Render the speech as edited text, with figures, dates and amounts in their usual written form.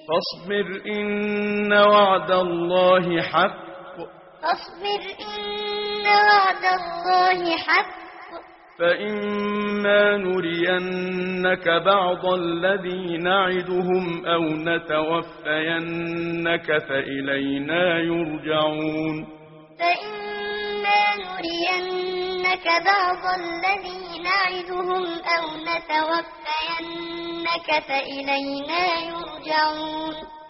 فاصبر إن وعد الله حق فاصبر إن وعد الله حق فإما نرينك بعض الذي نعدهم أو نتوفينك فإلينا يرجعون فإما نرينك بعض الذي نعدهم أو نتوفينك فإلينا يرجعون